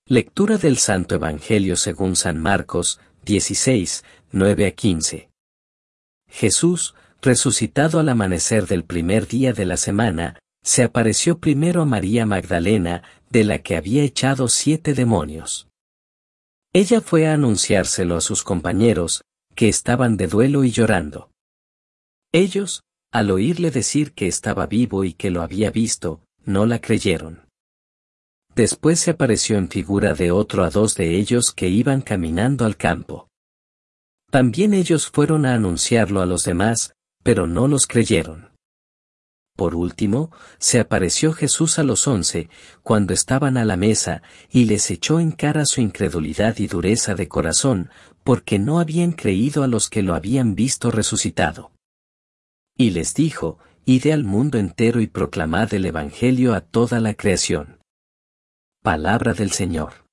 Lectura del Santo Evangelio según San Marcos, 16, 9-15. Jesús, resucitado al amanecer del primer día de la semana, se apareció primero a María Magdalena, de la que había echado 7 demonios. Ella fue a anunciárselo a sus compañeros, que estaban de duelo y llorando. Ellos, al oírle decir que estaba vivo y que lo había visto, no la creyeron. Después se apareció en figura de otro a 2 de ellos que iban caminando al campo. También ellos fueron a anunciarlo a los demás, pero no los creyeron. Por último, se apareció Jesús a los 11, cuando estaban a la mesa, y les echó en cara su incredulidad y dureza de corazón, porque no habían creído a los que lo habían visto resucitado. Y les dijo: Id al mundo entero y proclamad el Evangelio a toda la creación. Palabra del Señor.